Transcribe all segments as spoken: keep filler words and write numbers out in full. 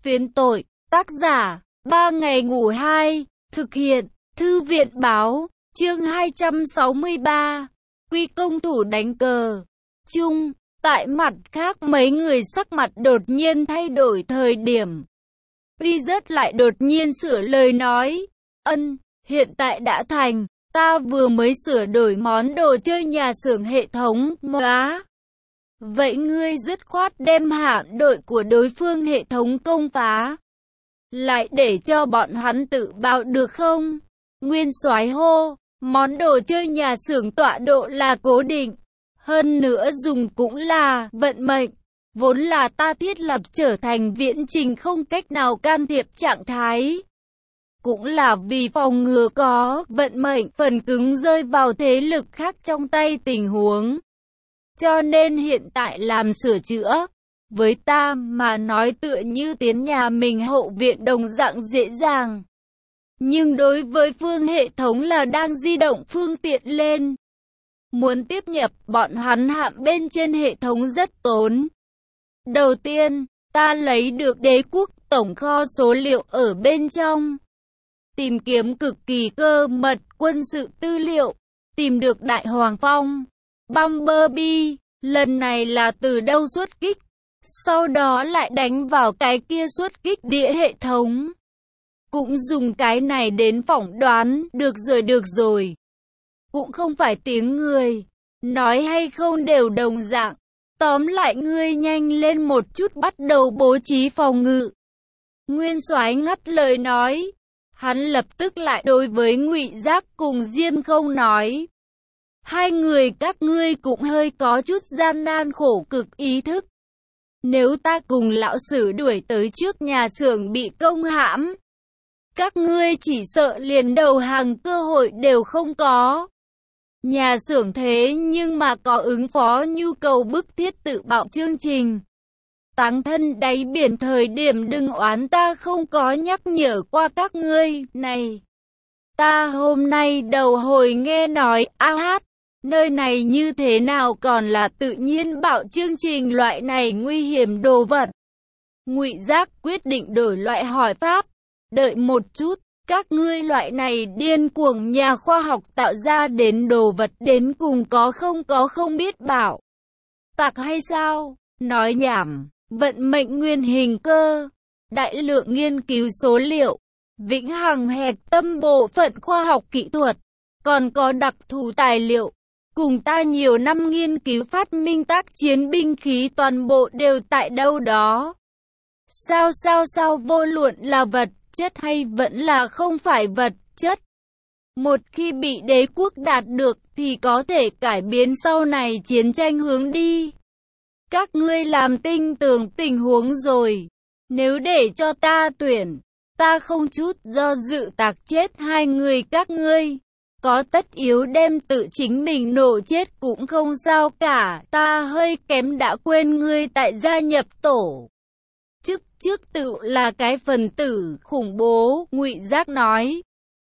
Phiến tội, tác giả, ba ngày ngủ hai, thực hiện, thư viện báo, chương hai trăm sáu mươi ba, Quy công thủ đánh cờ. Chung, tại mặt khác mấy người sắc mặt đột nhiên thay đổi thời điểm. Uy rất lại đột nhiên sửa lời nói, ân, hiện tại đã thành, ta vừa mới sửa đổi món đồ chơi nhà xưởng hệ thống, móa. Vậy ngươi dứt khoát đem hạm đội của đối phương hệ thống công phá, lại để cho bọn hắn tự bạo được không? Nguyên soái hô, món đồ chơi nhà xưởng tọa độ là cố định, hơn nữa dùng cũng là vận mệnh, vốn là ta thiết lập trở thành viễn trình không cách nào can thiệp trạng thái. Cũng là vì phòng ngừa có vận mệnh phần cứng rơi vào thế lực khác trong tay tình huống. Cho nên hiện tại làm sửa chữa, với ta mà nói tựa như tiến nhà mình hậu viện đồng dạng dễ dàng. Nhưng đối với phương hệ thống là đang di động phương tiện lên. Muốn tiếp nhập bọn hắn hạm bên trên hệ thống rất tốn. Đầu tiên, ta lấy được đế quốc tổng kho số liệu ở bên trong. Tìm kiếm cực kỳ cơ mật quân sự tư liệu, tìm được Đại Hoàng Phong, Bumblebee, lần này là từ đâu xuất kích, sau đó lại đánh vào cái kia xuất kích địa hệ thống. Cũng dùng cái này đến phỏng đoán, được rồi được rồi. Cũng không phải tiếng người, nói hay không đều đồng dạng. Tóm lại ngươi nhanh lên một chút bắt đầu bố trí phòng ngự. Nguyên soái ngắt lời nói. Hắn lập tức lại đối với Ngụy Giác cùng Diêm Không nói. Hai người các ngươi cũng hơi có chút gian nan khổ cực ý thức. Nếu ta cùng lão sử đuổi tới trước nhà xưởng bị công hãm, các ngươi chỉ sợ liền đầu hàng cơ hội đều không có. Nhà xưởng thế nhưng mà có ứng phó nhu cầu bức thiết tự bạo chương trình. Táng thân đáy biển thời điểm đừng oán ta không có nhắc nhở qua các ngươi, này. Ta hôm nay đầu hồi nghe nói, a hát, nơi này như thế nào còn là tự nhiên bạo chương trình loại này nguy hiểm đồ vật. Ngụy Giác quyết định đổi loại hỏi pháp, đợi một chút, các ngươi loại này điên cuồng nhà khoa học tạo ra đến đồ vật đến cùng có không có không biết bảo. Tặc hay sao? Nói nhảm. Vận mệnh nguyên hình cơ, đại lượng nghiên cứu số liệu, vĩnh hằng hạch tâm bộ phận khoa học kỹ thuật, còn có đặc thù tài liệu, cùng ta nhiều năm nghiên cứu phát minh tác chiến binh khí toàn bộ đều tại đâu đó. Sao sao sao vô luận là vật chất hay vẫn là không phải vật chất. Một khi bị đế quốc đạt được thì có thể cải biến sau này chiến tranh hướng đi. Các ngươi làm tinh tường tình huống rồi. Nếu để cho ta tuyển, ta không chút do dự tạc chết hai người các ngươi. Có tất yếu đem tự chính mình nổ chết cũng không sao cả. Ta hơi kém đã quên ngươi tại gia nhập tổ. Chức trước tự là cái phần tử khủng bố, Ngụy Giác nói.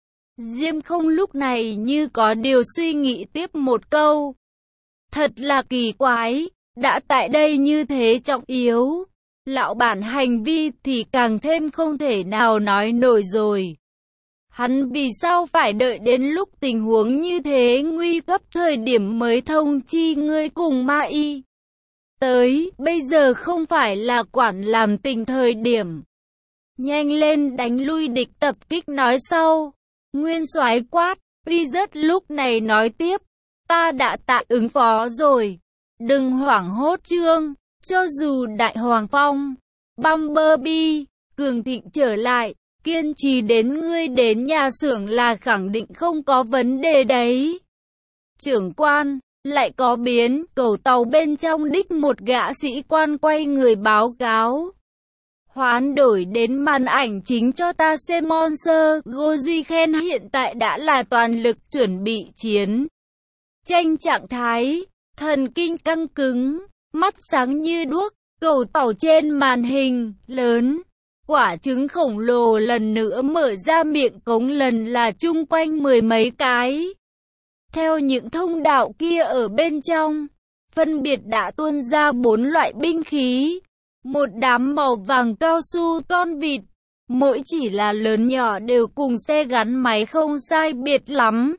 Diêm Không lúc này như có điều suy nghĩ tiếp một câu. Thật là kỳ quái. Đã tại đây như thế trọng yếu, lão bản hành vi thì càng thêm không thể nào nói nổi rồi. Hắn vì sao phải đợi đến lúc tình huống như thế nguy cấp thời điểm mới thông chi ngươi cùng Ma Y? Tới, bây giờ không phải là quản làm tình thời điểm. Nhanh lên đánh lui địch tập kích nói sau. Nguyên soái quát, Uy rất lúc này nói tiếp, ta đã tạ ứng phó rồi. Đừng hoảng hốt Trương, cho dù Đại Hoàng Phong, Bumblebee, cường thịnh trở lại, kiên trì đến ngươi đến nhà xưởng là khẳng định không có vấn đề đấy. Trưởng quan, lại có biến, cầu tàu bên trong đích một gã sĩ quan quay người báo cáo. Hoán đổi đến màn ảnh chính cho ta xem Monster, Goji khen hiện tại đã là toàn lực chuẩn bị chiến tranh trạng thái. Thần kinh căng cứng, mắt sáng như đuốc, cầu tàu trên màn hình lớn. Quả trứng khổng lồ lần nữa mở ra miệng cống lần là chung quanh mười mấy cái. Theo những thông đạo kia ở bên trong, phân biệt đã tuôn ra bốn loại binh khí. một đám màu vàng cao su con vịt, mỗi chỉ là lớn nhỏ đều cùng xe gắn máy không sai biệt lắm.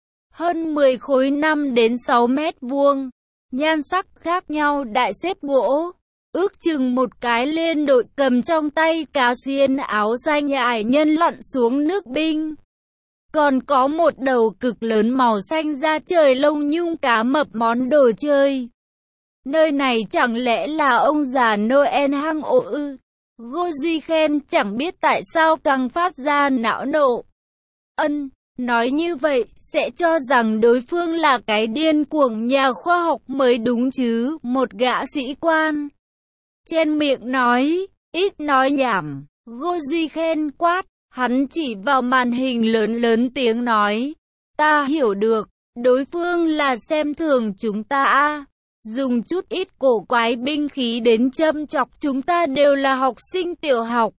Hơn mười khối năm đến sáu mét vuông, nhan sắc khác nhau đại xếp gỗ, ước chừng một cái liên đội cầm trong tay cá xiên áo xanh ải nhân lặn xuống nước binh. Còn có một đầu cực lớn màu xanh da trời lông nhung cá mập món đồ chơi. Nơi này chẳng lẽ là ông già Noel hang ổ ư? Ngô Duy Khen chẳng biết tại sao càng phát ra não nộ. Ân, nói như vậy sẽ cho rằng đối phương là cái điên cuồng nhà khoa học mới đúng chứ, một gã sĩ quan. Trên miệng nói, ít nói nhảm, Ngô Duy Khen quát, hắn chỉ vào màn hình lớn lớn tiếng nói, ta hiểu được, đối phương là xem thường chúng ta a. Dùng chút ít cổ quái binh khí đến châm chọc chúng ta đều là học sinh tiểu học.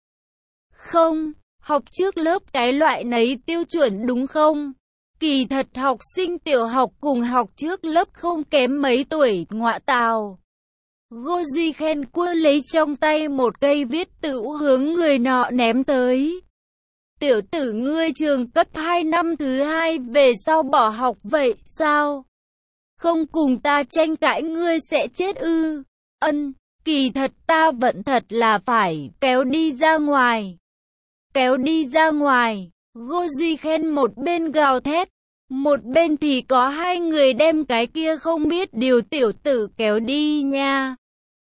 Không, học trước lớp cái loại nấy tiêu chuẩn đúng không? Kỳ thật học sinh tiểu học cùng học trước lớp không kém mấy tuổi, ngọa tào. Ngô Duy Khen quơ lấy trong tay một cây viết tự hướng người nọ ném tới. Tiểu tử ngươi trường cấp hai năm thứ hai về sau bỏ học vậy sao? Không cùng ta tranh cãi ngươi sẽ chết ư? Ân, kỳ thật ta vẫn thật là phải kéo đi ra ngoài. Kéo đi ra ngoài, Ngô Duy Khen một bên gào thét, một bên thì có hai người đem cái kia không biết điều tiểu tử kéo đi nha.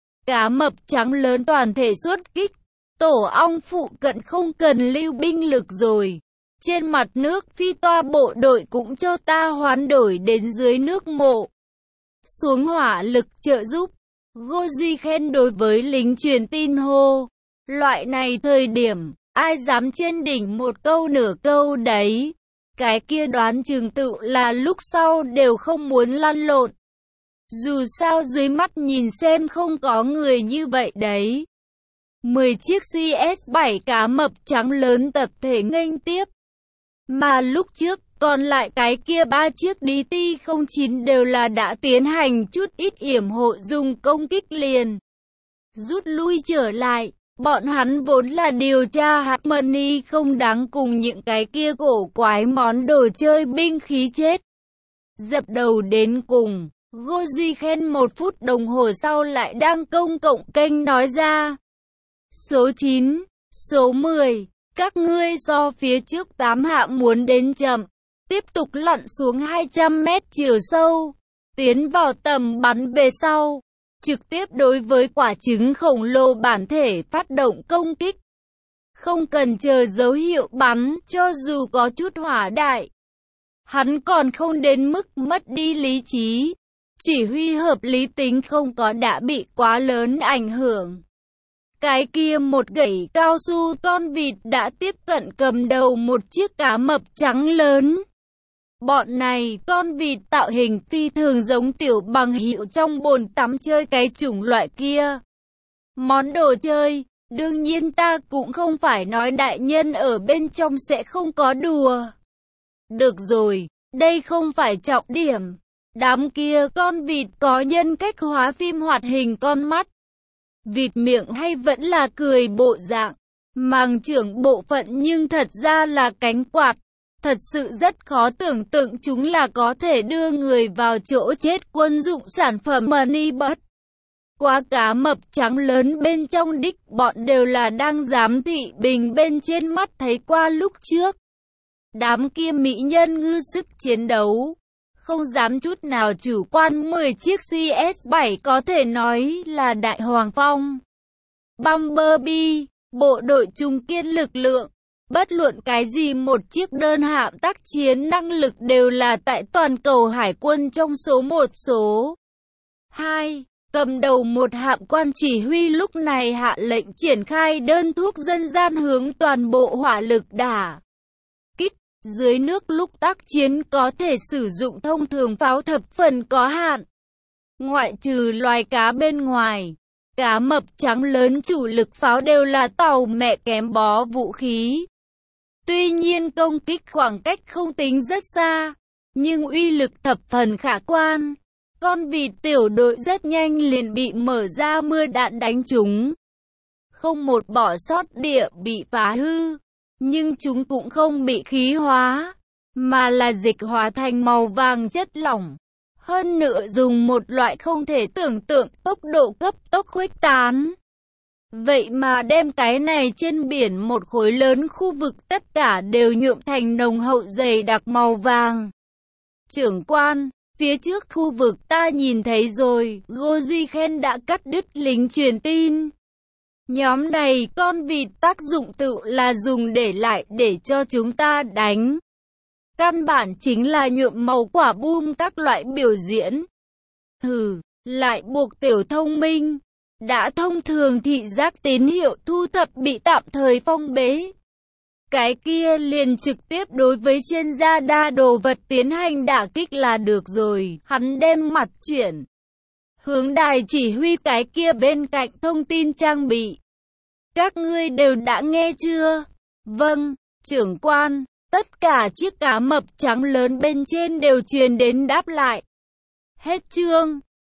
Cá mập trắng lớn toàn thể xuất kích, tổ ong phụ cận không cần lưu binh lực rồi. Trên mặt nước phi toa bộ đội cũng cho ta hoán đổi đến dưới nước mộ. Xuống hỏa lực trợ giúp, Ngô Duy Khen đối với lính truyền tin hô. Loại này thời điểm, ai dám trên đỉnh một câu nửa câu đấy. Cái kia đoán chừng tự là lúc sau đều không muốn lăn lộn. Dù sao dưới mắt nhìn xem không có người như vậy đấy. mười chiếc C S bảy cá mập trắng lớn tập thể nghênh tiếp. Mà lúc trước, còn lại cái kia ba chiếc D T không chín đều là đã tiến hành chút ít yểm hộ dùng công kích liền. Rút lui trở lại, bọn hắn vốn là điều tra Harmony không đáng cùng những cái kia cổ quái món đồ chơi binh khí chết. Dập đầu đến cùng, Ngô Duy Khen một phút đồng hồ sau lại đang công cộng kênh nói ra. Số chín, số mười, các ngươi so phía trước tám hạ muốn đến chậm, tiếp tục lặn xuống hai trăm mét chiều sâu, tiến vào tầm bắn về sau, trực tiếp đối với quả trứng khổng lồ bản thể phát động công kích. Không cần chờ dấu hiệu bắn, cho dù có chút hỏa đại. Hắn còn không đến mức mất đi lý trí, chỉ huy hợp lý tính không có đã bị quá lớn ảnh hưởng. Cái kia một gậy cao su con vịt đã tiếp cận cầm đầu một chiếc cá mập trắng lớn. Bọn này, con vịt tạo hình phi thường giống tiểu bằng hiệu trong bồn tắm chơi cái chủng loại kia. Món đồ chơi, đương nhiên ta cũng không phải nói đại nhân ở bên trong sẽ không có đùa. Được rồi, đây không phải trọng điểm. Đám kia con vịt có nhân cách hóa phim hoạt hình con mắt. Vịt miệng hay vẫn là cười bộ dạng, màng trưởng bộ phận nhưng thật ra là cánh quạt. Thật sự rất khó tưởng tượng chúng là có thể đưa người vào chỗ chết quân dụng sản phẩm Money Bus. Quá cá mập trắng lớn bên trong đích bọn đều là đang giám thị bình bên trên mắt thấy qua lúc trước. Đám kia mỹ nhân ngư sức chiến đấu, không dám chút nào chủ quan. Mười chiếc C S bảy có thể nói là đại hoàng phong. Bumblebee, bộ đội trung kiên lực lượng. Bất luận cái gì một chiếc đơn hạm tác chiến năng lực đều là tại toàn cầu hải quân trong số một số hai. Cầm đầu một hạm quan chỉ huy lúc này hạ lệnh triển khai đơn thuốc dân gian hướng toàn bộ hỏa lực đả kích. Dưới nước lúc tác chiến có thể sử dụng thông thường pháo thập phần có hạn. Ngoại trừ loài cá bên ngoài, cá mập trắng lớn chủ lực pháo đều là tàu mẹ kém bó vũ khí. Tuy nhiên công kích khoảng cách không tính rất xa, nhưng uy lực thập phần khả quan. Con vịt tiểu đội rất nhanh liền bị mở ra mưa đạn đánh trúng. không một bỏ sót địa bị phá hư, nhưng chúng cũng không bị khí hóa, mà là dịch hóa thành màu vàng chất lỏng. Hơn nữa dùng một loại không thể tưởng tượng tốc độ cấp tốc khuếch tán. Vậy mà đem cái này trên biển một khối lớn khu vực tất cả đều nhuộm thành nồng hậu dày đặc màu vàng. Trưởng quan, phía trước khu vực ta nhìn thấy rồi, Ngô Duy Khen đã cắt đứt lính truyền tin. Nhóm này con vịt tác dụng tự là dùng để lại để cho chúng ta đánh. Căn bản chính là nhuộm màu quả bom các loại biểu diễn. Hừ, lại buộc tiểu thông minh. Đã thông thường thị giác tín hiệu thu thập bị tạm thời phong bế. Cái kia liền trực tiếp đối với trên da đa đồ vật tiến hành đả kích là được rồi. Hắn đem mặt chuyển hướng đài chỉ huy cái kia bên cạnh thông tin trang bị. Các ngươi đều đã nghe chưa? Vâng, trưởng quan. Tất cả chiếc cá mập trắng lớn bên trên đều truyền đến đáp lại. Hết chương.